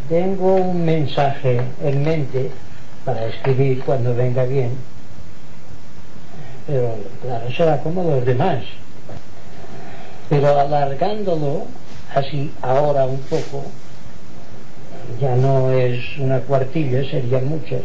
Tengo un mensaje en mente para escribir cuando venga bien, pero claro, será como los demás. Pero alargándolo así ahora un poco, ya no es una cuartilla, serían muchas.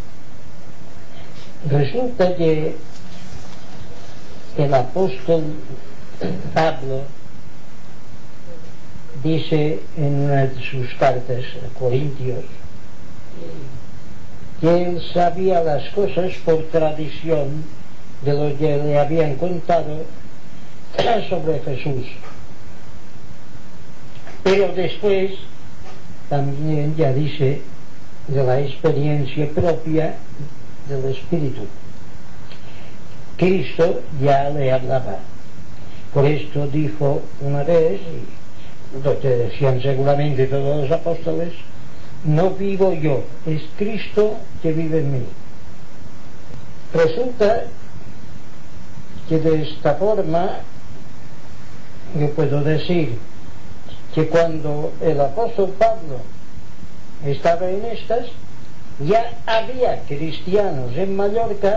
Resulta que el apóstol Pablo dice en una de sus cartas a Corintios que él sabía las cosas por tradición de lo que le habían contado sobre Jesús, pero después también ya dice de la experiencia propia del Espíritu. Cristo ya le hablaba, por esto dijo una vez, y lo que decían seguramente todos los apóstoles: no vivo yo, es Cristo que vive en mí. Resulta que de esta forma yo puedo decir que cuando el apóstol Pablo estaba en estas, ya había cristianos en Mallorca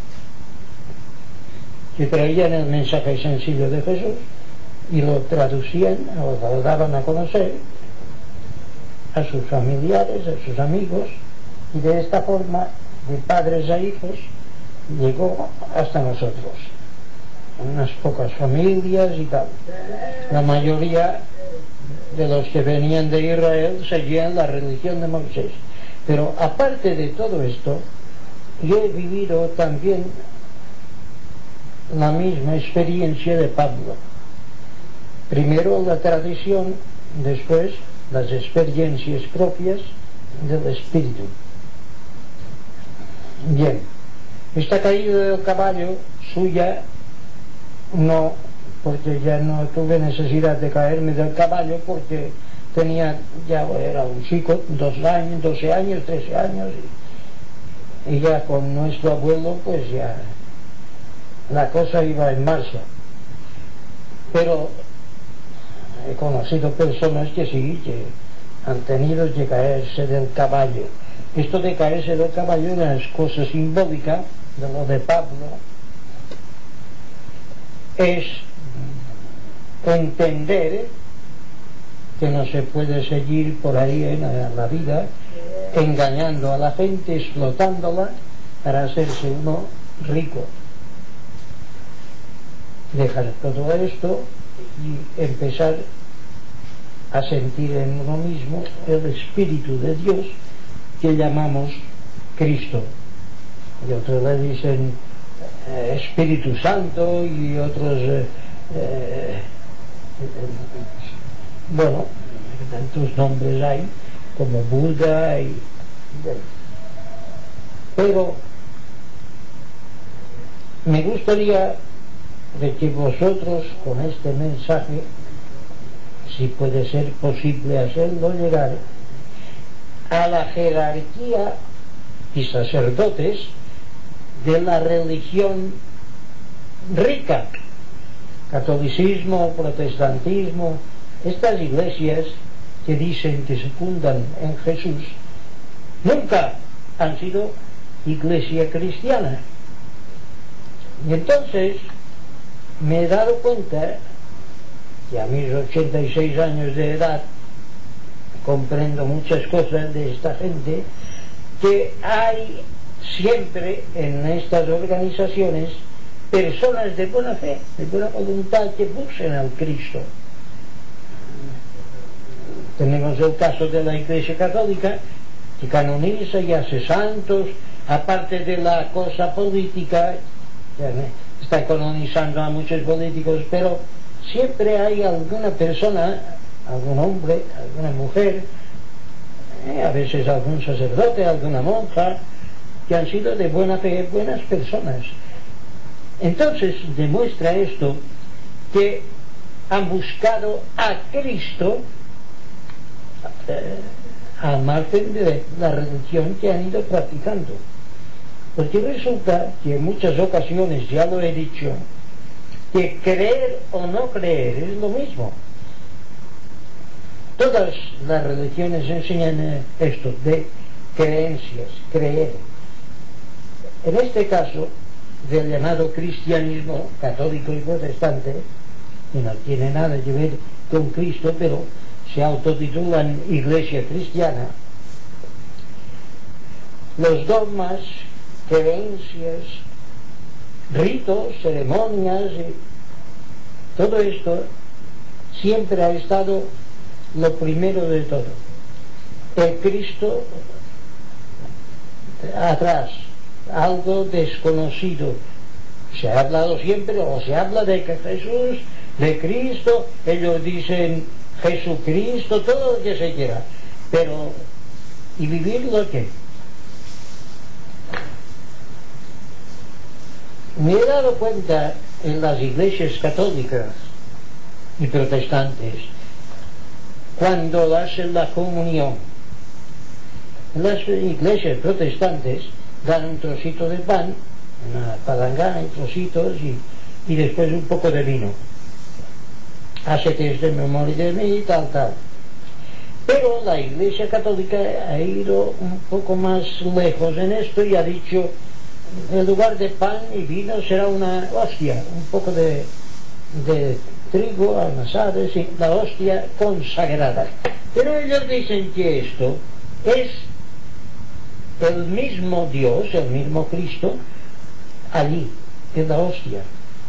que traían el mensaje sencillo de Jesús y lo traducían o lo daban a conocer a sus familiares, a sus amigos, y de esta forma, de padres a hijos, llegó hasta nosotros, unas pocas familias y tal. La mayoría de los que venían de Israel seguían la religión de Moisés. Pero aparte de todo esto, yo he vivido también la misma experiencia de Pablo. Primero la tradición, después las experiencias propias del Espíritu. Bien, esta caída del caballo suya, no, porque ya no tuve necesidad de caerme del caballo, porque tenía, ya era un chico, 12 años, 13 años, y ya con nuestro abuelo pues ya la cosa iba en marcha. Pero he conocido personas que sí, que han tenido que caerse del caballo. Esto de caerse del caballo es cosa simbólica de lo de Pablo, es entender que no se puede seguir por ahí en la vida engañando a la gente, explotándola para hacerse uno rico. Dejar todo esto y empezar a sentir en uno mismo el Espíritu de Dios que llamamos Cristo, y otros le dicen Espíritu Santo, y otros bueno, tantos nombres hay como Buda y bueno. Pero me gustaría de que vosotros con este mensaje, si puede ser posible hacerlo llegar a la jerarquía y sacerdotes de la religión rica, catolicismo, protestantismo, estas iglesias que dicen que se fundan en Jesús, nunca han sido iglesia cristiana. Y entonces me he dado cuenta que a mis 86 años de edad comprendo muchas cosas de esta gente, que hay siempre en estas organizaciones personas de buena fe, de buena voluntad, que buscan al Cristo. Tenemos el caso de la Iglesia Católica, que canoniza y hace santos, aparte de la cosa política, está canonizando a muchos políticos, pero siempre hay alguna persona, algún hombre, alguna mujer, a veces algún sacerdote, alguna monja, que han sido de buena fe, buenas personas. Entonces demuestra esto que han buscado a Cristo al margen de la religión que han ido practicando. Porque resulta que en muchas ocasiones, ya lo he dicho, que creer o no creer es lo mismo. Todas las religiones enseñan esto, de creencias, creer. En este caso, del llamado cristianismo católico y protestante, que no tiene nada que ver con Cristo, pero se autotitulan Iglesia Cristiana, los dogmas, creencias, ritos, ceremonias, todo esto siempre ha estado lo primero de todo. El Cristo atrás, algo desconocido. Se ha hablado siempre, o se habla de que Jesús, de Cristo, ellos dicen Jesucristo, todo lo que se quiera, pero ¿y vivir lo que? Me he dado cuenta en las iglesias católicas y protestantes, cuando hacen la comunión, en las iglesias protestantes dan un trocito de pan, una palangana y trocitos, y después un poco de vino. Hacete esto en memoria de mí y tal. Pero la Iglesia Católica ha ido un poco más lejos en esto y ha dicho, en lugar de pan y vino será una hostia, un poco de trigo amasado, sí, la hostia consagrada. Pero ellos dicen que esto es el mismo Dios, el mismo Cristo, allí, en la hostia.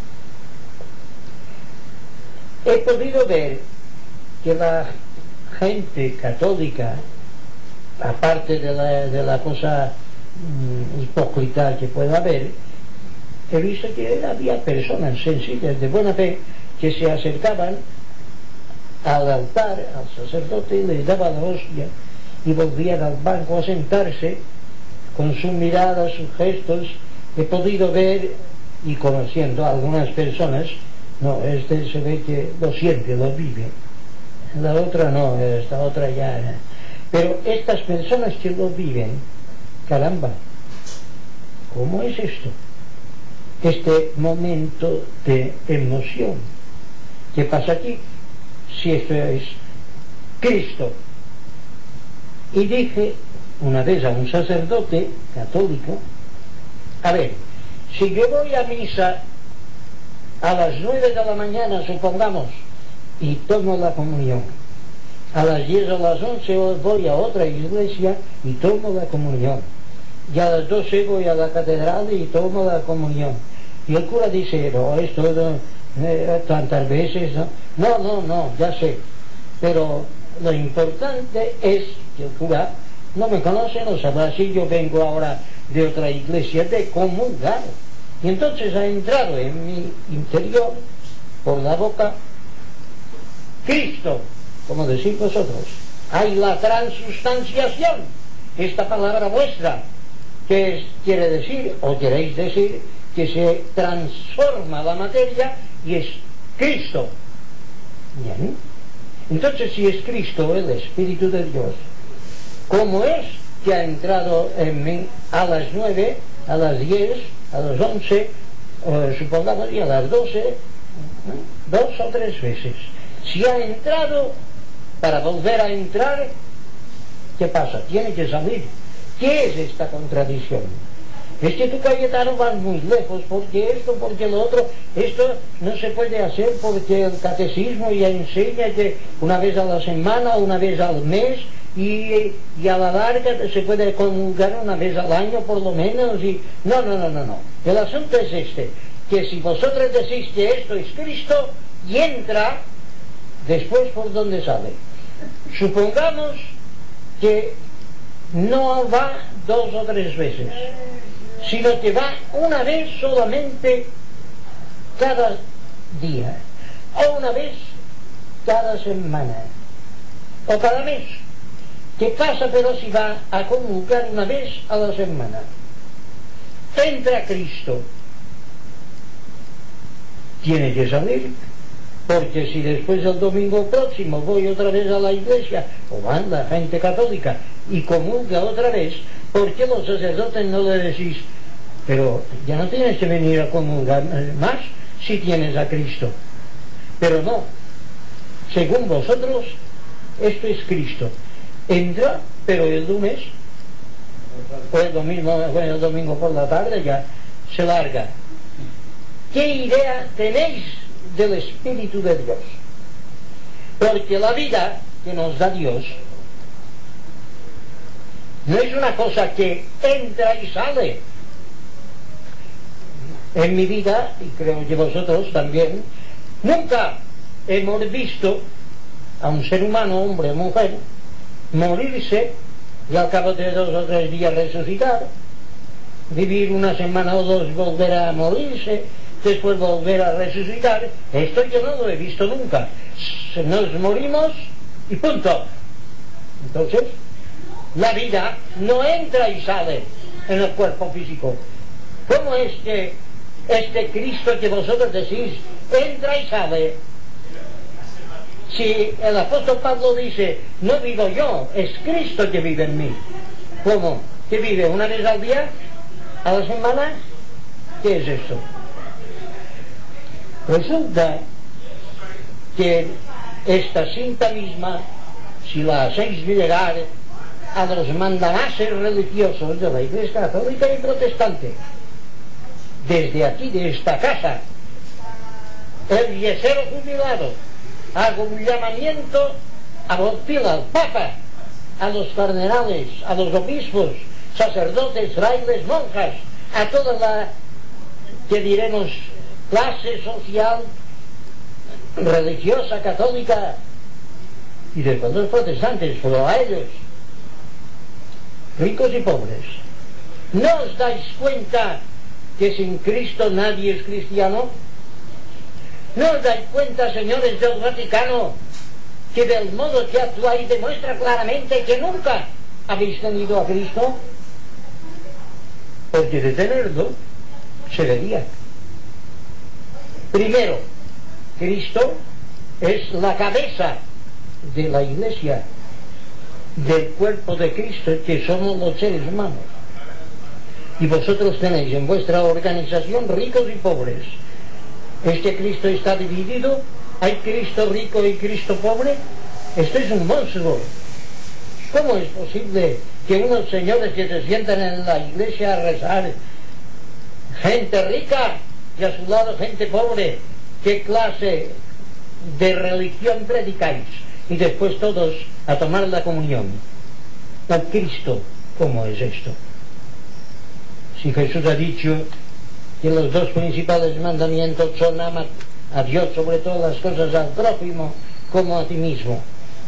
He podido ver que la gente católica, aparte de la cosa hipócrita que pueda haber, he visto que había personas sencillas de buena fe que se acercaban al altar, al sacerdote, y le daban la hostia y volvían al banco a sentarse con su mirada, sus gestos. He podido ver, y conociendo a algunas personas, no, este se ve que lo siente, lo vive, la otra no, esta otra ya. Pero estas personas que lo viven, caramba, ¿cómo es esto? Este momento de emoción. ¿Qué pasa aquí? Si esto es Cristo. Y dije una vez a un sacerdote católico, a ver, si yo voy a misa a las 9 de la mañana, supongamos, y tomo la comunión, a las 10 o las 11 voy a otra iglesia y tomo la comunión, y a las 12 voy a la catedral y tomo la comunión, y el cura dice, no, esto tantas veces, no, ya sé, pero lo importante es que el cura no me conoce, no sabrá si yo vengo ahora de otra iglesia, de comulgar. Y entonces ha entrado en mi interior, por la boca, Cristo, como decís vosotros. Hay la transustanciación, esta palabra vuestra, que quiere decir, o queréis decir, que se transforma la materia y es Cristo. Bien. Entonces, si es Cristo, el Espíritu de Dios, ¿cómo es que ha entrado en mí a las 9, a las 10, a las 11, supongamos, y a las 12, 2 o 3 veces? Si ha entrado, para volver a entrar, ¿qué pasa? Tiene que salir. ¿Qué es esta contradicción? Es que tú, Cayetano, vas muy lejos, porque esto, porque lo otro, esto no se puede hacer porque el catecismo ya enseña que una vez a la semana, una vez al mes, y a la larga se puede comulgar una vez al año por lo menos, y no. El asunto es este, que si vosotros decís que esto es Cristo, y entra, después ¿por dónde sale? Supongamos que no va 2 o 3 veces, sino que va una vez solamente cada día, o una vez cada semana, o cada mes. ¿Qué pasa pero si va a comulgar una vez a la semana? Entra Cristo, tiene que salir, porque si después del domingo próximo voy otra vez a la iglesia, o van la gente católica y comulga otra vez, ¿por qué los sacerdotes no le decís, pero ya no tienes que venir a comulgar más si tienes a Cristo? Pero no, según vosotros, esto es Cristo. Entra, pero el lunes o el domingo por la tarde ya se larga. ¿Qué idea tenéis del Espíritu de Dios? Porque la vida que nos da Dios no es una cosa que entra y sale. En mi vida, y creo que vosotros también, nunca hemos visto a un ser humano, hombre o mujer, morirse y al cabo de 2 o 3 días resucitar, vivir una semana o 2, volver a morirse, después volver a resucitar. Esto yo no lo he visto nunca. Nos morimos y punto. Entonces, la vida no entra y sale en el cuerpo físico. ¿Cómo es que este Cristo que vosotros decís entra y sale? Si el apóstol Pablo dice, no vivo yo, es Cristo que vive en mí. ¿Cómo? ¿Que vive una vez al día? ¿A la semana? ¿Qué es esto? Resulta que esta cinta misma, si la hacéis llegar a los mandanases religiosos de la Iglesia Católica y Protestante, desde aquí, de esta casa, el yesero jubilado, hago un llamamiento a Botila, al Papa, a los cardenales, a los obispos, sacerdotes, frailes, monjas, a toda la, que diremos, clase social, religiosa, católica, y después los protestantes, pero a ellos, ricos y pobres, ¿no os dais cuenta que sin Cristo nadie es cristiano? ¿No os dais cuenta, señores del Vaticano, que del modo que actuáis demuestra claramente que nunca habéis tenido a Cristo? Porque de tenerlo se vería. Primero, Cristo es la cabeza de la Iglesia, del cuerpo de Cristo, que somos los seres humanos. Y vosotros tenéis en vuestra organización ricos y pobres. Este Cristo está dividido, hay Cristo rico y Cristo pobre. Esto es un monstruo. ¿Cómo es posible que unos señores que se sientan en la iglesia a rezar, gente rica y a su lado gente pobre, qué clase de religión predicáis? Y después todos a tomar la comunión. ¿Al Cristo cómo es esto? Si Jesús ha dicho que los 2 principales mandamientos son amar a Dios sobre todas las cosas, al prójimo como a ti mismo.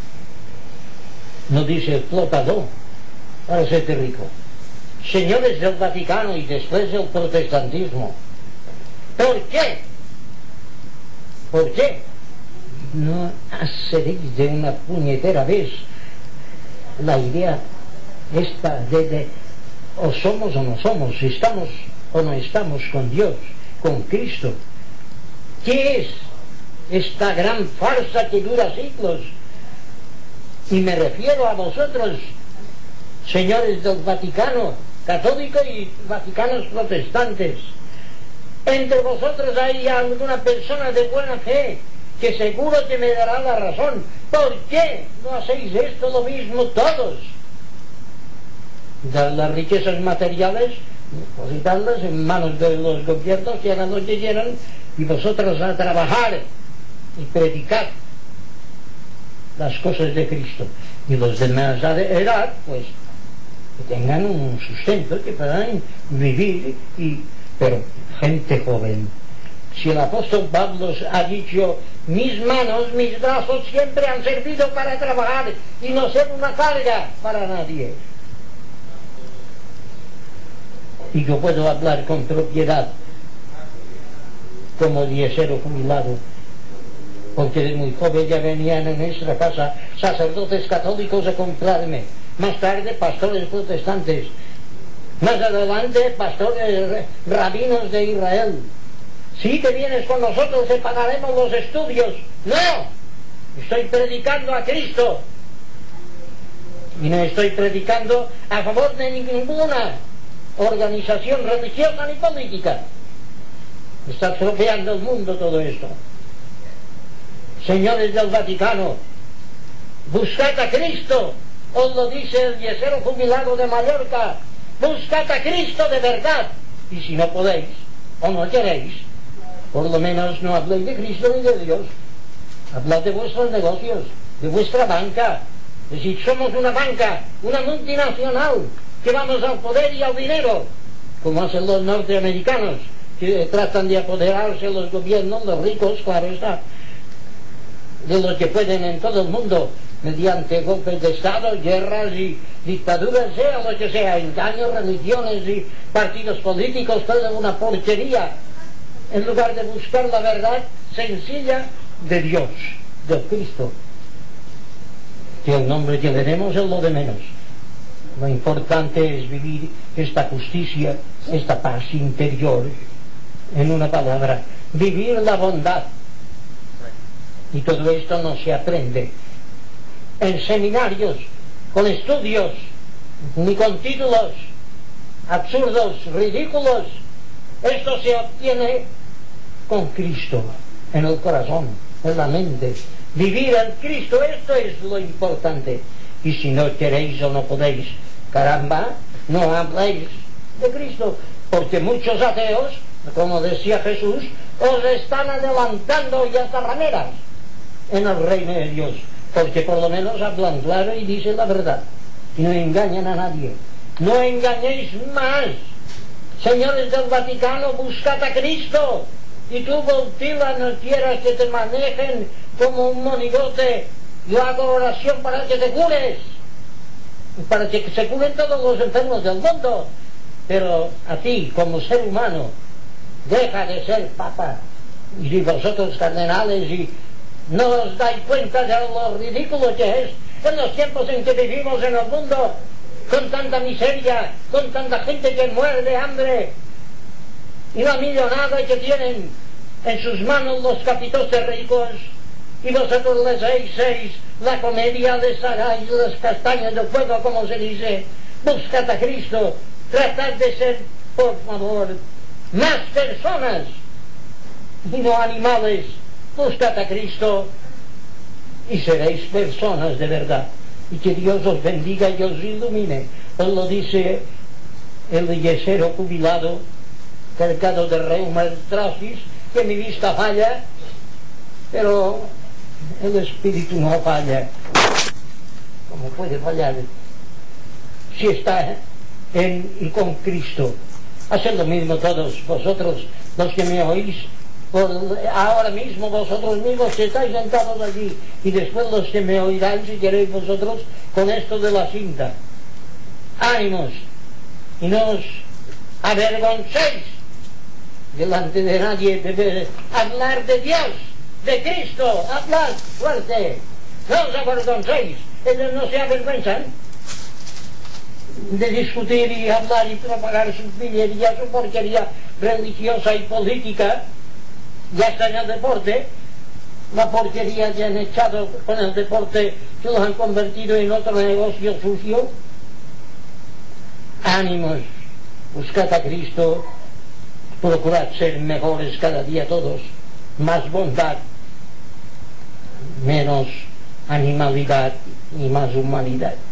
No dice explotador para serte rico. Señores del Vaticano y después del protestantismo, ¿por qué? ¿Por qué no hacéis de una puñetera vez la idea esta de o somos o no somos, estamos o no estamos con Dios, con Cristo? ¿Qué es esta gran farsa que dura siglos? Y me refiero a vosotros, señores del Vaticano católico y vaticanos protestantes. Entre vosotros hay alguna persona de buena fe que seguro que me dará la razón. ¿Por qué no hacéis esto lo mismo todos? Dar las riquezas materiales, depositarlas en manos de los gobiernos, que hagan lo que quieran, y vosotros a trabajar y predicar las cosas de Cristo. Y los de más edad, pues, que tengan un sustento, que puedan vivir, pero gente joven. Si el apóstol Pablo ha dicho, mis manos, mis brazos siempre han servido para trabajar y no ser una carga para nadie. Y yo puedo hablar con propiedad como diezero jubilado, porque de muy joven ya venían en nuestra casa sacerdotes católicos a comprarme, más tarde pastores protestantes, más adelante pastores rabinos de Israel. Si te vienes con nosotros te pagaremos los estudios. No, estoy predicando a Cristo y no estoy predicando a favor de ninguna organización religiosa ni política. Está estropeando el mundo todo esto. Señores del Vaticano, buscad a Cristo, os lo dice el yesero jubilado de Mallorca, buscad a Cristo de verdad, y si no podéis, o no queréis, por lo menos no habléis de Cristo ni de Dios, hablad de vuestros negocios, de vuestra banca. Es decir, somos una banca, una multinacional, que vamos al poder y al dinero, como hacen los norteamericanos, que tratan de apoderarse los gobiernos, los ricos, claro está, de los que pueden en todo el mundo, mediante golpes de Estado, guerras y dictaduras, sea lo que sea, engaños, religiones y partidos políticos, toda una porquería, en lugar de buscar la verdad sencilla de Dios, de Cristo. Que el nombre que le demos es lo de menos. Lo importante es vivir esta justicia, esta paz interior, en una palabra, vivir la bondad. Y todo esto no se aprende en seminarios, con estudios, ni con títulos absurdos, ridículos. Esto se obtiene con Cristo en el corazón, en la mente. Vivir en Cristo, esto es lo importante. Y si no queréis o no podéis, caramba, no habléis de Cristo, porque muchos ateos, como decía Jesús, os están adelantando y hasta rameras en el reino de Dios, porque por lo menos hablan claro y dicen la verdad y no engañan a nadie. No engañéis más, señores del Vaticano, buscad a Cristo. Y tú, Voltila, no quieras que te manejen como un monigote. Yo hago oración para que te cures, para que se curen todos los enfermos del mundo, pero a ti como ser humano deja de ser papa y vosotros cardenales, y no os dais cuenta de lo ridículo que es en los tiempos en que vivimos en el mundo, con tanta miseria, con tanta gente que muere de hambre y la millonada que tienen en sus manos los capitotes ricos, y vosotros les hacéis la comedia, les sacáis las castañas del fuego, como se dice. Buscad a Cristo, tratad de ser, por favor, más personas y no animales. Buscad a Cristo y seréis personas de verdad, y que Dios os bendiga y os ilumine. Os lo dice el yesero jubilado, cargado de reuma artrosis, que mi vista falla, pero el espíritu no falla. ¿Cómo puede fallar si está en y con Cristo? Haced lo mismo todos vosotros, los que me oís, ahora mismo, vosotros mismos que estáis sentados allí, y después los que me oirán, si queréis vosotros, con esto de la cinta. Ánimos, y no os avergoncéis delante de nadie de hablar de Dios, de Cristo. Hablad fuerte, no os avergoncéis. Ellos no se avergüenzan de discutir y hablar y propagar su pillería, su porquería religiosa y política. Ya está en el deporte, la porquería que han echado con el deporte, que los han convertido en otro negocio sucio. Ánimos, buscad a Cristo, procurad ser mejores cada día todos, más bondad, menos animalidad y más humanidad.